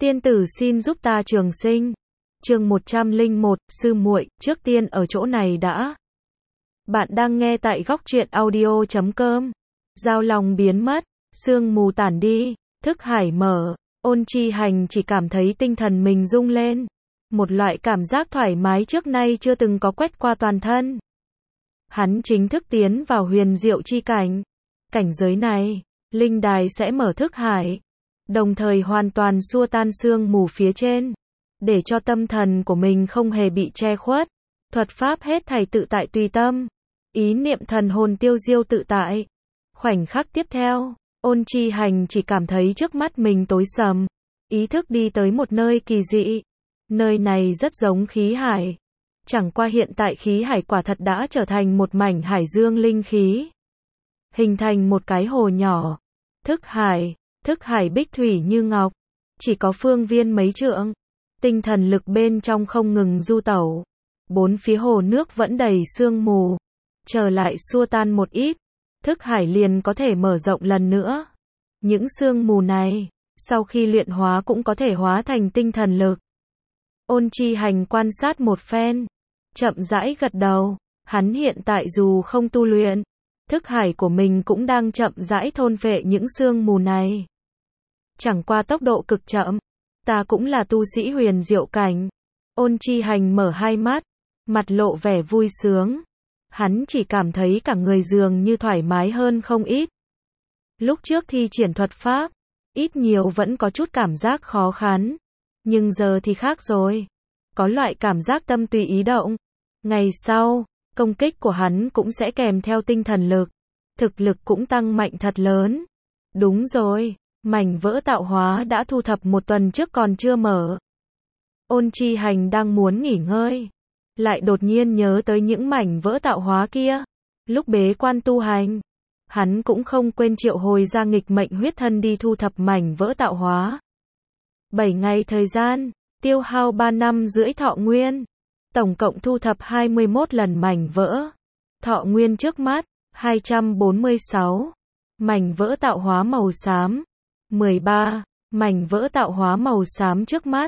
Tiên tử xin giúp ta trường sinh. Chương 101, sư muội, trước tiên ở chỗ này đã. Bạn đang nghe tại góc truyện audio.com. Dao lòng biến mất, sương mù tản đi, thức hải mở, Ôn Chi Hành chỉ cảm thấy tinh thần mình rung lên. Một loại cảm giác thoải mái trước nay chưa từng có quét qua toàn thân. Hắn chính thức tiến vào huyền diệu chi cảnh. Cảnh giới này, linh đài sẽ mở thức hải, đồng thời hoàn toàn xua tan sương mù phía trên, để cho tâm thần của mình không hề bị che khuất. Thuật pháp hết thảy tự tại tùy tâm, ý niệm thần hồn tiêu diêu tự tại. Khoảnh khắc tiếp theo, Ôn Chi Hành chỉ cảm thấy trước mắt mình tối sầm, ý thức đi tới một nơi kỳ dị. Nơi này rất giống khí hải, chẳng qua hiện tại khí hải quả thật đã trở thành một mảnh hải dương linh khí, hình thành một cái hồ nhỏ. Thức hải bích thủy như ngọc, chỉ có phương viên mấy trượng, tinh thần lực bên trong không ngừng du tẩu. Bốn phía hồ nước vẫn đầy sương mù, trở lại xua tan một ít, thức hải liền có thể mở rộng lần nữa. Những sương mù này, sau khi luyện hóa cũng có thể hóa thành tinh thần lực. Ôn Chi Hành quan sát một phen, chậm rãi gật đầu. Hắn hiện tại dù không tu luyện, thức hải của mình cũng đang chậm rãi thôn phệ những sương mù này. Chẳng qua tốc độ cực chậm. Ta cũng là tu sĩ huyền diệu cảnh. Ôn Chi Hành mở hai mắt, mặt lộ vẻ vui sướng. Hắn chỉ cảm thấy cả người dường như thoải mái hơn không ít. Lúc trước thi triển thuật pháp, ít nhiều vẫn có chút cảm giác khó khăn. Nhưng giờ thì khác rồi. Có loại cảm giác tâm tùy ý động. Ngày sau, công kích của hắn cũng sẽ kèm theo tinh thần lực. Thực lực cũng tăng mạnh thật lớn. Đúng rồi, mảnh vỡ tạo hóa đã thu thập một tuần trước còn chưa mở. Ôn Chi Hành đang muốn nghỉ ngơi, lại đột nhiên nhớ tới những mảnh vỡ tạo hóa kia. Lúc bế quan tu hành, hắn cũng không quên triệu hồi ra nghịch mệnh huyết thân đi thu thập mảnh vỡ tạo hóa. 7 ngày thời gian, tiêu hao 3 năm rưỡi thọ nguyên, tổng cộng thu thập 21 lần mảnh vỡ. Thọ nguyên trước mắt, 246. Mảnh vỡ tạo hóa màu xám, 13. Mảnh vỡ tạo hóa màu xám trước mắt,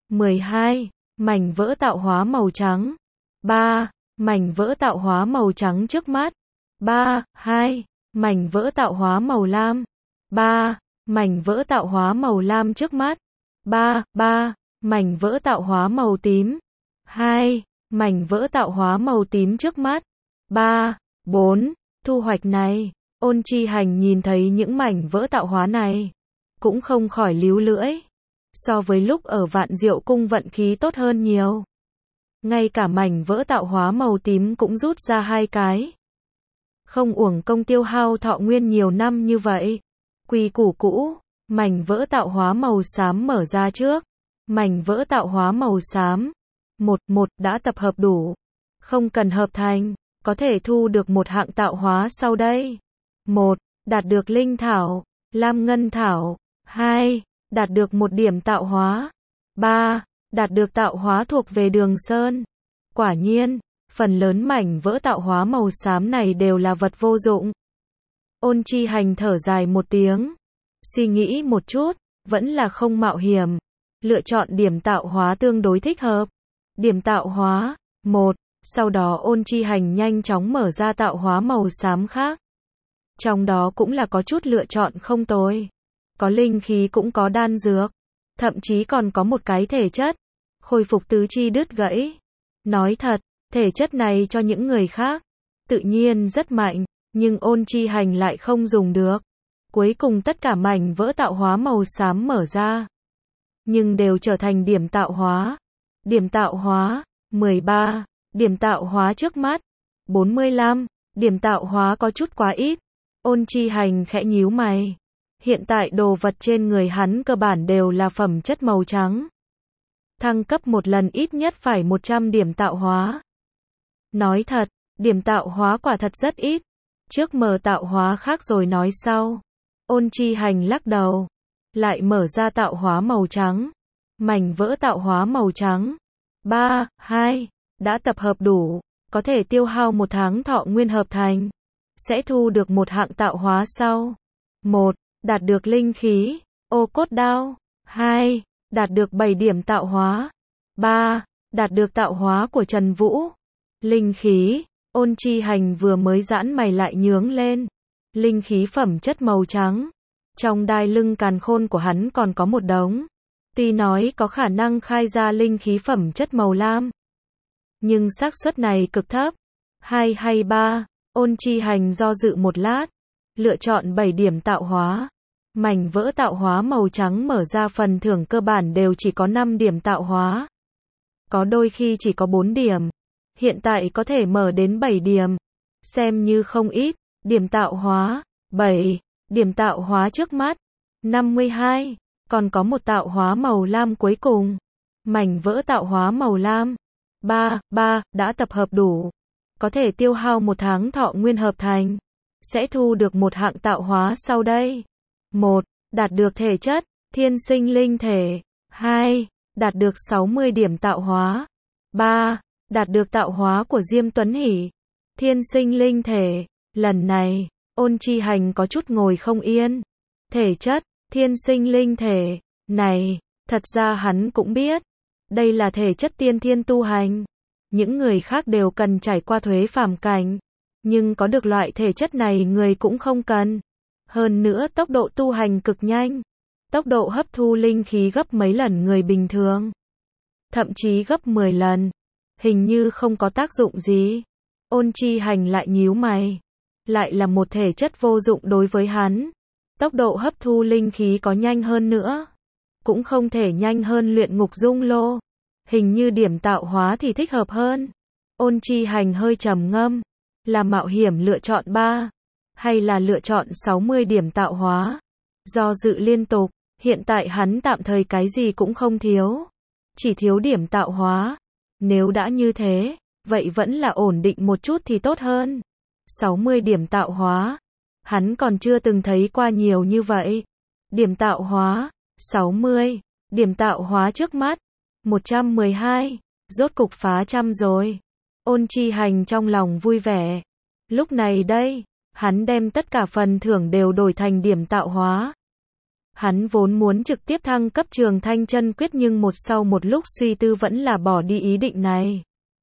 12. Mảnh vỡ tạo hóa màu trắng, 3. Mảnh vỡ tạo hóa màu trắng trước mắt, 3. 2. Mảnh vỡ tạo hóa màu lam, 3. Mảnh vỡ tạo hóa màu lam trước mắt, 3. 3. Mảnh vỡ tạo hóa màu tím, 2. Mảnh vỡ tạo hóa màu tím trước mắt, 3. 4. Thu hoạch này, Ôn Chi Hành nhìn thấy những mảnh vỡ tạo hóa này, cũng không khỏi líu lưỡi. So với lúc ở Vạn Diệu Cung vận khí tốt hơn nhiều. Ngay cả mảnh vỡ tạo hóa màu tím cũng rút ra 2 cái. Không uổng công tiêu hao thọ nguyên nhiều năm như vậy. Quy củ cũ, mảnh vỡ tạo hóa màu xám mở ra trước. Mảnh vỡ tạo hóa màu xám, 1 đã tập hợp đủ. Không cần hợp thành, có thể thu được một hạng tạo hóa sau đây. 1. Đạt được linh thảo, lam ngân thảo. 2. Đạt được 1 điểm tạo hóa. 3. Đạt được tạo hóa thuộc về Đường Sơn. Quả nhiên, phần lớn mảnh vỡ tạo hóa màu xám này đều là vật vô dụng. Ôn Chi Hành thở dài một tiếng, suy nghĩ một chút, vẫn là không mạo hiểm, lựa chọn điểm tạo hóa tương đối thích hợp. Điểm tạo hóa 1. Sau đó Ôn Chi Hành nhanh chóng mở ra tạo hóa màu xám khác. Trong đó cũng là có chút lựa chọn không tồi. Có linh khí cũng có đan dược, thậm chí còn có một cái thể chất, khôi phục tứ chi đứt gãy. Nói thật, thể chất này cho những người khác, tự nhiên rất mạnh, nhưng Ôn Chi Hành lại không dùng được. Cuối cùng tất cả mảnh vỡ tạo hóa màu xám mở ra, nhưng đều trở thành điểm tạo hóa. Điểm tạo hóa, 13. Điểm tạo hóa trước mắt, 45. Điểm tạo hóa có chút quá ít. Ôn Chi Hành khẽ nhíu mày. Hiện tại đồ vật trên người hắn cơ bản đều là phẩm chất màu trắng. Thăng cấp một lần ít nhất phải 100 điểm tạo hóa. Nói thật, điểm tạo hóa quả thật rất ít. Trước mở tạo hóa khác rồi nói sau. Ôn Chi Hành lắc đầu, lại mở ra tạo hóa màu trắng. Mảnh vỡ tạo hóa màu trắng, 3, 2, đã tập hợp đủ, có thể tiêu hao 1 tháng thọ nguyên hợp thành. Sẽ thu được một hạng tạo hóa sau. 1. Đạt được linh khí, ô cốt đao. 2. đạt được 7 điểm tạo hóa. 3. Đạt được tạo hóa của Trần Vũ. Linh khí. Ôn Chi Hành vừa mới giãn mày lại nhướng lên. Linh khí phẩm chất màu trắng. Trong đai lưng càn khôn của hắn còn có một đống. Tuy nói có khả năng khai ra linh khí phẩm chất màu lam, nhưng xác suất này cực thấp. 2 hay 3, Ôn Chi Hành do dự một lát, lựa chọn 7 điểm tạo hóa. Mảnh vỡ tạo hóa màu trắng mở ra phần thưởng cơ bản đều chỉ có 5 điểm tạo hóa. Có đôi khi chỉ có 4 điểm. Hiện tại có thể mở đến 7 điểm. Xem như không ít. Điểm tạo hóa, 7. Điểm tạo hóa trước mắt, 52. Còn có một tạo hóa màu lam cuối cùng. Mảnh vỡ tạo hóa màu lam. 3 đã tập hợp đủ. Có thể tiêu hao 1 tháng thọ nguyên hợp thành. Sẽ thu được một hạng tạo hóa sau đây. 1. Đạt được thể chất, thiên sinh linh thể. 2. Đạt được 60 điểm tạo hóa. 3. Đạt được tạo hóa của Diêm Tuấn Hỷ, thiên sinh linh thể. Lần này, Ôn Chi Hành có chút ngồi không yên. Thể chất, thiên sinh linh thể. Này, thật ra hắn cũng biết. Đây là thể chất tiên thiên tu hành. Những người khác đều cần trải qua thuế phàm cảnh. Nhưng có được loại thể chất này người cũng không cần. Hơn nữa tốc độ tu hành cực nhanh. Tốc độ hấp thu linh khí gấp mấy lần người bình thường. Thậm chí gấp 10 lần. Hình như không có tác dụng gì. Ôn Chi Hành lại nhíu mày. Lại là một thể chất vô dụng đối với hắn. Tốc độ hấp thu linh khí có nhanh hơn nữa, cũng không thể nhanh hơn luyện ngục dung lô. Hình như điểm tạo hóa thì thích hợp hơn. Ôn Chi Hành hơi trầm ngâm. Là mạo hiểm lựa chọn 3, hay là lựa chọn 60 điểm tạo hóa? Do dự liên tục, hiện tại hắn tạm thời cái gì cũng không thiếu. Chỉ thiếu điểm tạo hóa. Nếu đã như thế, vậy vẫn là ổn định một chút thì tốt hơn. 60 điểm tạo hóa. Hắn còn chưa từng thấy qua nhiều như vậy. Điểm tạo hóa, 60. Điểm tạo hóa trước mắt, 112. Rốt cục phá trăm rồi. Ôn Chi Hành trong lòng vui vẻ. Lúc này đây, hắn đem tất cả phần thưởng đều đổi thành điểm tạo hóa. Hắn vốn muốn trực tiếp thăng cấp Trường Thanh Chân Quyết nhưng sau một lúc suy tư vẫn là bỏ đi ý định này.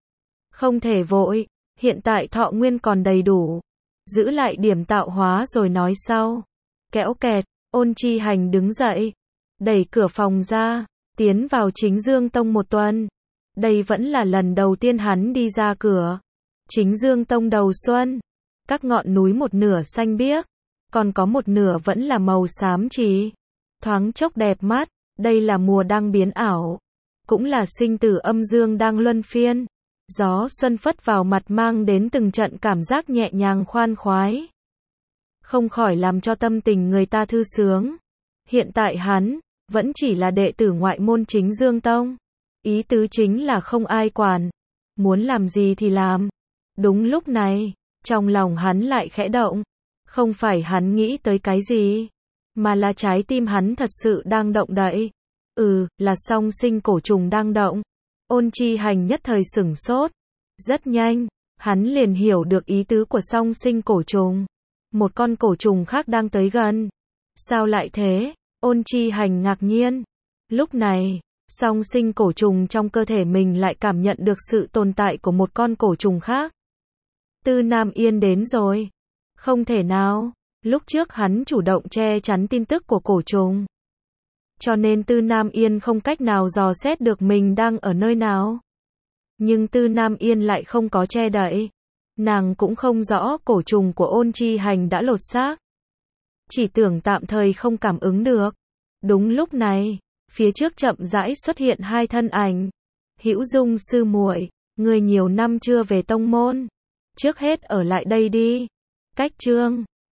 Không thể vội, hiện tại thọ nguyên còn đầy đủ. Giữ lại điểm tạo hóa rồi nói sau. Kéo kẹt, Ôn Chi Hành đứng dậy, đẩy cửa phòng ra, tiến vào Chính Dương Tông một tuần. Đây vẫn là lần đầu tiên hắn đi ra cửa. Chính Dương Tông đầu xuân, các ngọn núi một nửa xanh biếc, còn có một nửa vẫn là màu xám chì. Thoáng chốc đẹp mắt, đây là mùa đang biến ảo, cũng là sinh tử âm dương đang luân phiên. Gió xuân phất vào mặt mang đến từng trận cảm giác nhẹ nhàng khoan khoái. Không khỏi làm cho tâm tình người ta thư sướng. Hiện tại hắn, vẫn chỉ là đệ tử ngoại môn Chính Dương Tông. Ý tứ chính là không ai quản. Muốn làm gì thì làm. Đúng lúc này, trong lòng hắn lại khẽ động. Không phải hắn nghĩ tới cái gì, mà là trái tim hắn thật sự đang động đậy. Là song sinh cổ trùng đang động. Ôn Chi Hành nhất thời sửng sốt. Rất nhanh, hắn liền hiểu được ý tứ của song sinh cổ trùng. Một con cổ trùng khác đang tới gần. Sao lại thế? Ôn Chi Hành ngạc nhiên. Lúc này, song sinh cổ trùng trong cơ thể mình lại cảm nhận được sự tồn tại của một con cổ trùng khác. Tư Nam Yên đến rồi. Không thể nào. Lúc trước hắn chủ động che chắn tin tức của cổ trùng, cho nên Tư Nam Yên không cách nào dò xét được mình đang ở nơi nào. Nhưng Tư Nam Yên lại không có che đậy. Nàng cũng không rõ cổ trùng của Ôn Chi Hành đã lột xác. Chỉ tưởng tạm thời không cảm ứng được. Đúng lúc này, phía trước chậm rãi xuất hiện hai thân ảnh. Hữu Dung sư muội, người nhiều năm chưa về tông môn, trước hết ở lại đây đi. Cách chương